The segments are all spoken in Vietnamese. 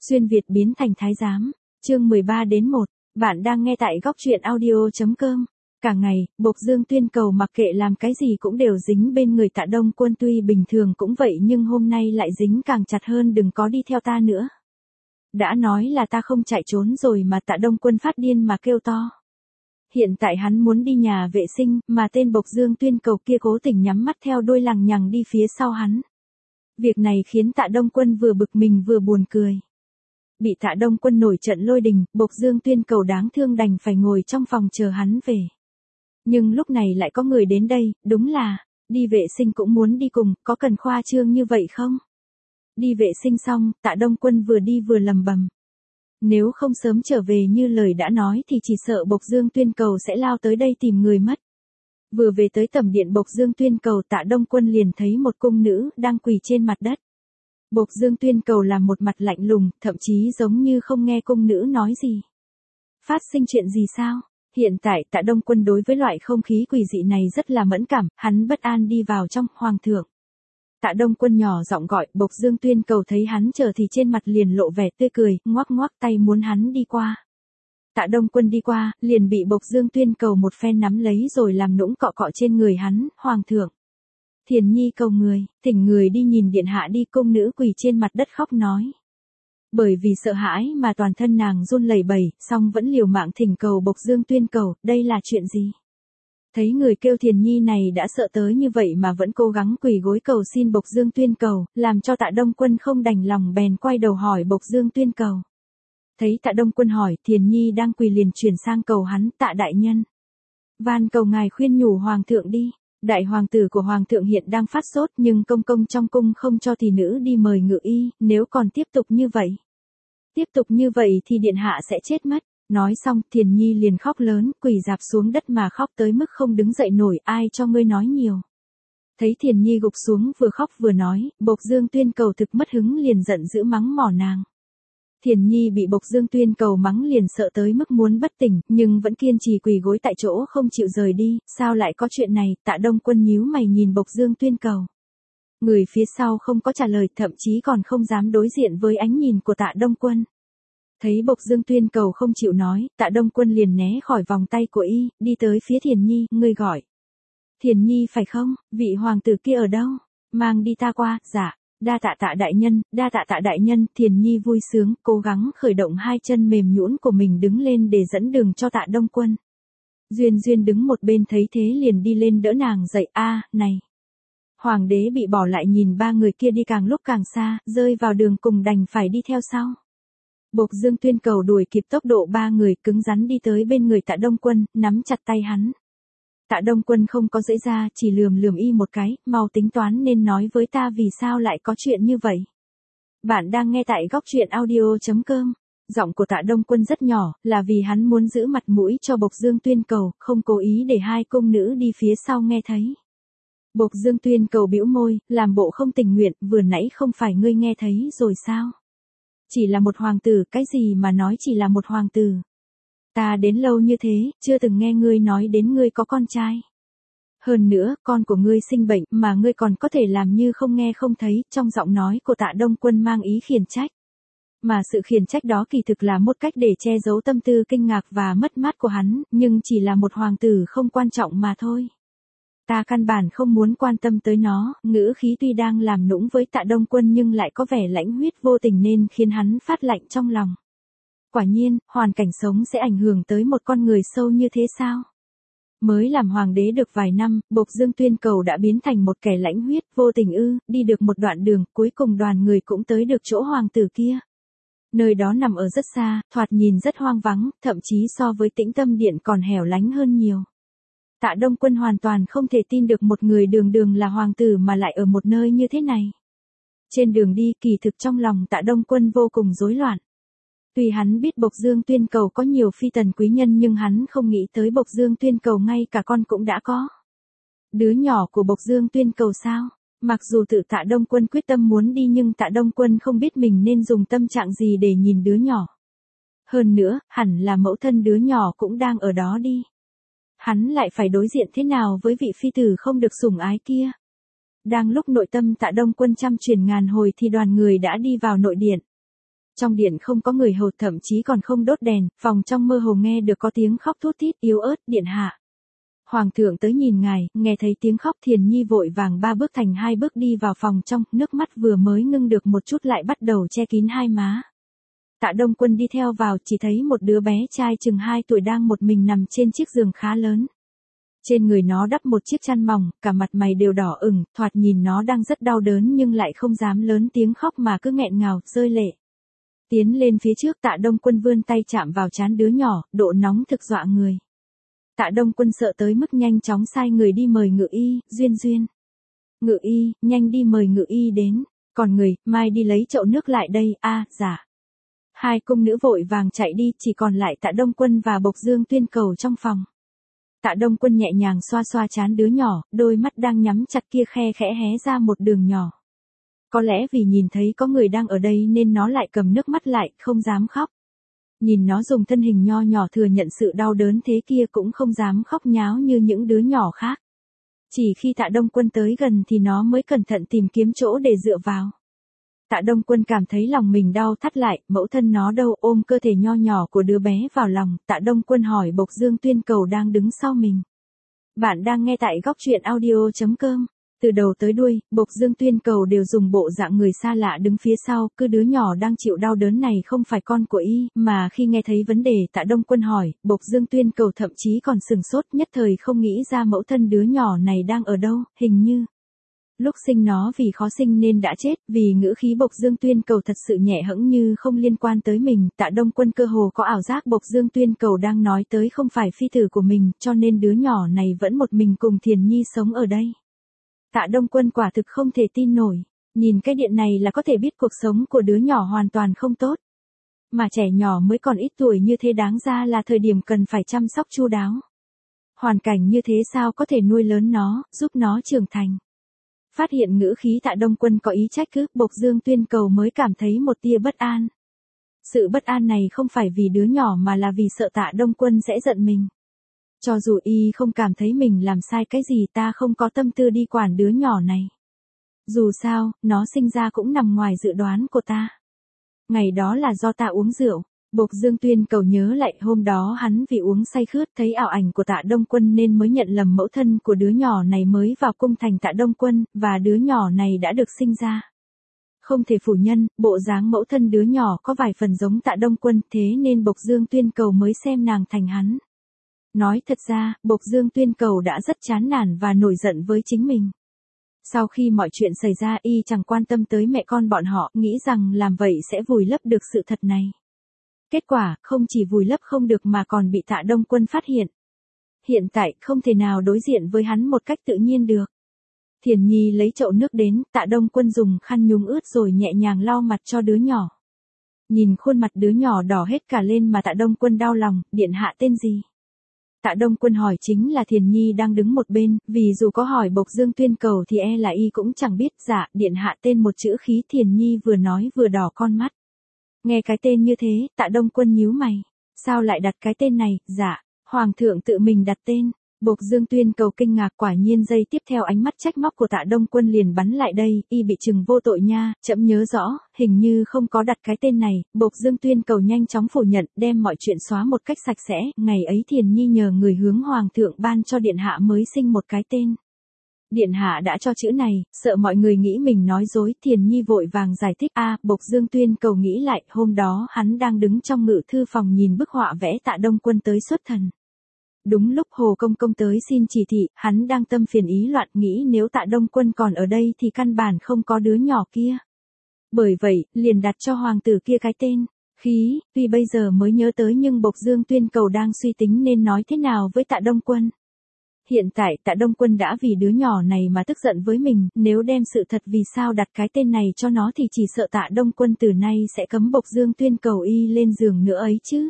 Xuyên Việt biến thành thái giám, chương 13-1, bạn đang nghe tại góc truyện audio.com. Cả ngày, Bộc Dương Tuyên Cầu mặc kệ làm cái gì cũng đều dính bên người Tạ Đông Quân, tuy bình thường cũng vậy nhưng hôm nay lại dính càng chặt hơn, đừng có đi theo ta nữa. Đã nói là ta không chạy trốn rồi mà. Tạ Đông Quân phát điên mà kêu to. Hiện tại hắn muốn đi nhà vệ sinh, mà tên Bộc Dương Tuyên Cầu kia cố tình nhắm mắt theo đuôi lằng nhằng đi phía sau hắn. Việc này khiến Tạ Đông Quân vừa bực mình vừa buồn cười. Bị Tạ Đông Quân nổi trận lôi đình, Bộc Dương Tuyên Cầu đáng thương đành phải ngồi trong phòng chờ hắn về. Nhưng lúc này lại có người đến đây, đúng là, đi vệ sinh cũng muốn đi cùng, có cần khoa trương như vậy không? Đi vệ sinh xong, Tạ Đông Quân vừa đi vừa lầm bầm. Nếu không sớm trở về như lời đã nói thì chỉ sợ Bộc Dương Tuyên Cầu sẽ lao tới đây tìm người mất. Vừa về tới tẩm điện Bộc Dương Tuyên Cầu, Tạ Đông Quân liền thấy một cung nữ đang quỳ trên mặt đất. Bộc Dương Tuyên Cầu làm một mặt lạnh lùng, thậm chí giống như không nghe cung nữ nói gì. Phát sinh chuyện gì sao? Hiện tại Tạ Đông Quân đối với loại không khí quỷ dị này rất là mẫn cảm, hắn bất an đi vào trong. Hoàng thượng. Tạ Đông Quân nhỏ giọng gọi, Bộc Dương Tuyên Cầu thấy hắn chờ thì trên mặt liền lộ vẻ tươi cười, ngoắc ngoắc tay muốn hắn đi qua. Tạ Đông Quân đi qua, liền bị Bộc Dương Tuyên Cầu một phen nắm lấy rồi làm nũng cọ cọ trên người hắn. Hoàng thượng. Thiền Nhi cầu người, thỉnh người đi nhìn điện hạ đi. Cung nữ quỳ trên mặt đất khóc nói. Bởi vì sợ hãi mà toàn thân nàng run lẩy bẩy, song vẫn liều mạng thỉnh cầu Bộc Dương Tuyên Cầu, đây là chuyện gì? Thấy người kêu Thiền Nhi này đã sợ tới như vậy mà vẫn cố gắng quỳ gối cầu xin Bộc Dương Tuyên Cầu, làm cho Tạ Đông Quân không đành lòng bèn quay đầu hỏi Bộc Dương Tuyên Cầu. Thấy Tạ Đông Quân hỏi, Thiền Nhi đang quỳ liền chuyển sang cầu hắn, Tạ đại nhân. Van cầu ngài khuyên nhủ hoàng thượng đi. Đại hoàng tử của hoàng thượng hiện đang phát sốt nhưng công công trong cung không cho thị nữ đi mời ngự y, nếu còn tiếp tục như vậy thì điện hạ sẽ chết mất. Nói xong, Thiền Nhi liền khóc lớn, quỳ rạp xuống đất mà khóc tới mức không đứng dậy nổi. Ai cho ngươi nói nhiều? Thấy Thiền Nhi gục xuống vừa khóc vừa nói, Bộc Dương Tuyên Cầu thực mất hứng liền giận dữ mắng mỏ nàng. Thiền Nhi bị Bộc Dương Tuyên Cầu mắng liền sợ tới mức muốn bất tỉnh, nhưng vẫn kiên trì quỳ gối tại chỗ không chịu rời đi. Sao lại có chuyện này? Tạ Đông Quân nhíu mày nhìn Bộc Dương Tuyên Cầu. Người phía sau không có trả lời, thậm chí còn không dám đối diện với ánh nhìn của Tạ Đông Quân. Thấy Bộc Dương Tuyên Cầu không chịu nói, Tạ Đông Quân liền né khỏi vòng tay của y, đi tới phía Thiền Nhi, ngươi gọi. Thiền Nhi phải không? Vị hoàng tử kia ở đâu? Mang đi ta qua. Dạ. Đa tạ Tạ đại nhân, đa tạ Tạ đại nhân. Thiền Nhi vui sướng, cố gắng khởi động hai chân mềm nhũn của mình đứng lên để dẫn đường cho Tạ Đông Quân. Duyên Duyên đứng một bên thấy thế liền đi lên đỡ nàng dậy. Này. Hoàng đế bị bỏ lại nhìn ba người kia đi càng lúc càng xa, rơi vào đường cùng đành phải đi theo sau. Bộc Dương Tuyên Cầu đuổi kịp tốc độ ba người, cứng rắn đi tới bên người Tạ Đông Quân, nắm chặt tay hắn. Tạ Đông Quân không có giãy ra, chỉ lườm y một cái, mau tính toán nên nói với ta vì sao lại có chuyện như vậy. Bạn đang nghe tại góc truyện audio.com. Giọng của Tạ Đông Quân rất nhỏ, là vì hắn muốn giữ mặt mũi cho Bộc Dương Tuyên Cầu, không cố ý để hai cung nữ đi phía sau nghe thấy. Bộc Dương Tuyên Cầu bĩu môi, làm bộ không tình nguyện, vừa nãy không phải ngươi nghe thấy rồi sao? Chỉ là một hoàng tử, cái gì mà nói chỉ là một hoàng tử. Ta đến lâu như thế, chưa từng nghe ngươi nói đến ngươi có con trai. Hơn nữa, con của ngươi sinh bệnh mà ngươi còn có thể làm như không nghe không thấy. Trong giọng nói của Tạ Đông Quân mang ý khiển trách. Mà sự khiển trách đó kỳ thực là một cách để che giấu tâm tư kinh ngạc và mất mát của hắn, nhưng chỉ là một hoàng tử không quan trọng mà thôi. Ta căn bản không muốn quan tâm tới nó. Ngữ khí tuy đang làm nũng với Tạ Đông Quân nhưng lại có vẻ lãnh huyết vô tình nên khiến hắn phát lạnh trong lòng. Quả nhiên, hoàn cảnh sống sẽ ảnh hưởng tới một con người sâu như thế sao? Mới làm hoàng đế được vài năm, Bộc Dương Tuyên Cầu đã biến thành một kẻ lãnh huyết vô tình ư? Đi được một đoạn đường, cuối cùng đoàn người cũng tới được chỗ hoàng tử kia. Nơi đó nằm ở rất xa, thoạt nhìn rất hoang vắng, thậm chí so với Tĩnh Tâm Điện còn hẻo lánh hơn nhiều. Tạ Đông Quân hoàn toàn không thể tin được một người đường là hoàng tử mà lại ở một nơi như thế này. Trên đường đi, kỳ thực trong lòng Tạ Đông Quân vô cùng rối loạn. Tuy hắn biết Bộc Dương Tuyên Cầu có nhiều phi tần quý nhân nhưng hắn không nghĩ tới Bộc Dương Tuyên Cầu ngay cả con cũng đã có. Đứa nhỏ của Bộc Dương Tuyên Cầu sao? Mặc dù tự Tạ Đông Quân quyết tâm muốn đi nhưng Tạ Đông Quân không biết mình nên dùng tâm trạng gì để nhìn đứa nhỏ. Hơn nữa, hẳn là mẫu thân đứa nhỏ cũng đang ở đó đi. Hắn lại phải đối diện thế nào với vị phi tử không được sủng ái kia? Đang lúc nội tâm Tạ Đông Quân trăm chuyển ngàn hồi thì đoàn người đã đi vào nội điện. Trong điện không có người hầu, thậm chí còn không đốt đèn, phòng trong mơ hồ nghe được có tiếng khóc thút thít yếu ớt, điện hạ. Hoàng thượng tới nhìn ngài, nghe thấy tiếng khóc Thiền Nhi vội vàng 3 bước thành 2 bước đi vào phòng trong, nước mắt vừa mới ngưng được một chút lại bắt đầu che kín hai má. Tạ Đông Quân đi theo vào, chỉ thấy một đứa bé trai chừng 2 tuổi đang một mình nằm trên chiếc giường khá lớn. Trên người nó đắp một chiếc chăn mỏng, cả mặt mày đều đỏ ửng, thoạt nhìn nó đang rất đau đớn nhưng lại không dám lớn tiếng khóc mà cứ nghẹn ngào, rơi lệ. Tiến lên phía trước Tạ Đông Quân vươn tay chạm vào trán đứa nhỏ, độ nóng thực dọa người. Tạ Đông Quân sợ tới mức nhanh chóng sai người đi mời ngự y, Duyên. Ngự y, nhanh đi mời ngự y đến. Còn người, mai đi lấy chậu nước lại đây, dạ. Hai cung nữ vội vàng chạy đi, chỉ còn lại Tạ Đông Quân và Bộc Dương Tuyên Cầu trong phòng. Tạ Đông Quân nhẹ nhàng xoa xoa trán đứa nhỏ, đôi mắt đang nhắm chặt kia khe khẽ hé ra một đường nhỏ. Có lẽ vì nhìn thấy có người đang ở đây nên nó lại cầm nước mắt lại, không dám khóc. Nhìn nó dùng thân hình nho nhỏ thừa nhận sự đau đớn thế kia cũng không dám khóc nháo như những đứa nhỏ khác. Chỉ khi Tạ Đông Quân tới gần thì nó mới cẩn thận tìm kiếm chỗ để dựa vào. Tạ Đông Quân cảm thấy lòng mình đau thắt lại, mẫu thân nó đâu, ôm cơ thể nho nhỏ của đứa bé vào lòng. Tạ Đông Quân hỏi Bộc Dương Tuyên Cầu đang đứng sau mình. Bạn đang nghe tại góc truyện audio.com. Từ đầu tới đuôi, Bộc Dương Tuyên Cầu đều dùng bộ dạng người xa lạ đứng phía sau, cứ đứa nhỏ đang chịu đau đớn này không phải con của y, mà khi nghe thấy vấn đề Tạ Đông Quân hỏi, Bộc Dương Tuyên Cầu thậm chí còn sừng sốt, nhất thời không nghĩ ra mẫu thân đứa nhỏ này đang ở đâu, hình như lúc sinh nó vì khó sinh nên đã chết, vì ngữ khí Bộc Dương Tuyên Cầu thật sự nhẹ hẫng như không liên quan tới mình, Tạ Đông Quân cơ hồ có ảo giác Bộc Dương Tuyên Cầu đang nói tới không phải phi tử của mình, cho nên đứa nhỏ này vẫn một mình cùng Thiền Nhi sống ở đây. Tạ Đông Quân quả thực không thể tin nổi, nhìn cái điện này là có thể biết cuộc sống của đứa nhỏ hoàn toàn không tốt. Mà trẻ nhỏ mới còn ít tuổi như thế đáng ra là thời điểm cần phải chăm sóc chu đáo. Hoàn cảnh như thế sao có thể nuôi lớn nó, giúp nó trưởng thành. Phát hiện ngữ khí Tạ Đông Quân có ý trách cứ, Bộc Dương Tuyên Cầu mới cảm thấy một tia bất an. Sự bất an này không phải vì đứa nhỏ mà là vì sợ Tạ Đông Quân sẽ giận mình. Cho dù y không cảm thấy mình làm sai cái gì, ta không có tâm tư đi quản đứa nhỏ này. Dù sao, nó sinh ra cũng nằm ngoài dự đoán của ta. Ngày đó là do ta uống rượu. Bộc Dương Tuyên Cầu nhớ lại hôm đó hắn vì uống say khướt thấy ảo ảnh của Tạ Đông Quân nên mới nhận lầm mẫu thân của đứa nhỏ này mới vào cung thành Tạ Đông Quân, và đứa nhỏ này đã được sinh ra. Không thể phủ nhận, bộ dáng mẫu thân đứa nhỏ có vài phần giống Tạ Đông Quân, thế nên Bộc Dương Tuyên Cầu mới xem nàng thành hắn. Nói thật ra, Bộc Dương Tuyên Cầu đã rất chán nản và nổi giận với chính mình. Sau khi mọi chuyện xảy ra y chẳng quan tâm tới mẹ con bọn họ, nghĩ rằng làm vậy sẽ vùi lấp được sự thật này. Kết quả, không chỉ vùi lấp không được mà còn bị Tạ Đông Quân phát hiện. Hiện tại, không thể nào đối diện với hắn một cách tự nhiên được. Thiền Nhi lấy chậu nước đến, Tạ Đông Quân dùng khăn nhúng ướt rồi nhẹ nhàng lau mặt cho đứa nhỏ. Nhìn khuôn mặt đứa nhỏ đỏ hết cả lên mà Tạ Đông Quân đau lòng, điện hạ tên gì? Tạ Đông Quân hỏi chính là Thiền Nhi đang đứng một bên, vì dù có hỏi Bộc Dương Tuyên Cầu thì e là y cũng chẳng biết. Dạ, điện hạ tên một chữ khí. Thiền Nhi vừa nói vừa đỏ con mắt. Nghe cái tên như thế, Tạ Đông Quân nhíu mày. Sao lại đặt cái tên này? Dạ, Hoàng thượng tự mình đặt tên. Bộc Dương Tuyên Cầu kinh ngạc, quả nhiên giây tiếp theo ánh mắt trách móc của Tạ Đông Quân liền bắn lại đây, y bị trừng vô tội nha, trẫm nhớ rõ, hình như không có đặt cái tên này. Bộc Dương Tuyên Cầu nhanh chóng phủ nhận, đem mọi chuyện xóa một cách sạch sẽ, ngày ấy Thiền Nhi nhờ người hướng Hoàng thượng ban cho điện hạ mới sinh một cái tên. Điện hạ đã cho chữ này, sợ mọi người nghĩ mình nói dối, Thiền Nhi vội vàng giải thích. Bộc Dương Tuyên Cầu nghĩ lại, hôm đó hắn đang đứng trong ngự thư phòng nhìn bức họa vẽ Tạ Đông Quân tới xuất thần. Đúng lúc Hồ Công Công tới xin chỉ thị, hắn đang tâm phiền ý loạn, nghĩ nếu Tạ Đông Quân còn ở đây thì căn bản không có đứa nhỏ kia. Bởi vậy, liền đặt cho hoàng tử kia cái tên. Khí, tuy bây giờ mới nhớ tới nhưng Bộc Dương Tuyên Cầu đang suy tính nên nói thế nào với Tạ Đông Quân. Hiện tại Tạ Đông Quân đã vì đứa nhỏ này mà tức giận với mình, nếu đem sự thật vì sao đặt cái tên này cho nó thì chỉ sợ Tạ Đông Quân từ nay sẽ cấm Bộc Dương Tuyên Cầu y lên giường nữa ấy chứ.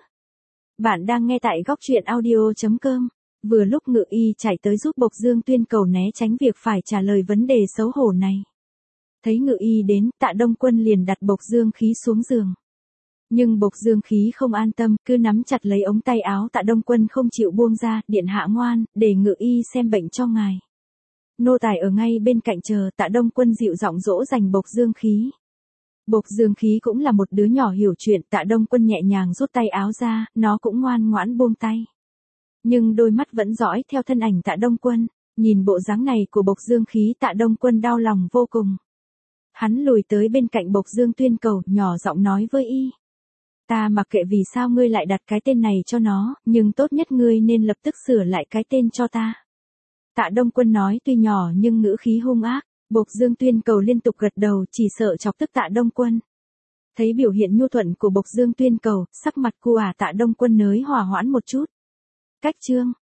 Bạn đang nghe tại góc truyện audio.com. Vừa lúc ngự y chạy tới giúp Bộc Dương Tuyên Cầu né tránh việc phải trả lời vấn đề xấu hổ này. Thấy ngự y đến, Tạ Đông Quân liền đặt Bộc Dương Khí xuống giường. Nhưng Bộc Dương Khí không an tâm, cứ nắm chặt lấy ống tay áo Tạ Đông Quân không chịu buông ra. Điện hạ ngoan, để ngự y xem bệnh cho ngài. Nô tài ở ngay bên cạnh chờ. Tạ Đông Quân dịu giọng dỗ dành Bộc Dương Khí. Bộc Dương Khí cũng là một đứa nhỏ hiểu chuyện, Tạ Đông Quân nhẹ nhàng rút tay áo ra, nó cũng ngoan ngoãn buông tay. Nhưng đôi mắt vẫn dõi theo thân ảnh Tạ Đông Quân, nhìn bộ dáng này của Bộc Dương Khí, Tạ Đông Quân đau lòng vô cùng. Hắn lùi tới bên cạnh Bộc Dương Tuyên Cầu, nhỏ giọng nói với y. Ta mặc kệ vì sao ngươi lại đặt cái tên này cho nó, nhưng tốt nhất ngươi nên lập tức sửa lại cái tên cho ta. Tạ Đông Quân nói tuy nhỏ nhưng ngữ khí hung ác. Bộc Dương Tuyên Cầu liên tục gật đầu, chỉ sợ chọc tức Tạ Đông Quân. Thấy biểu hiện nhu thuận của Bộc Dương Tuyên Cầu, sắc mặt của Tạ Đông Quân nới hòa hoãn một chút. Cách chương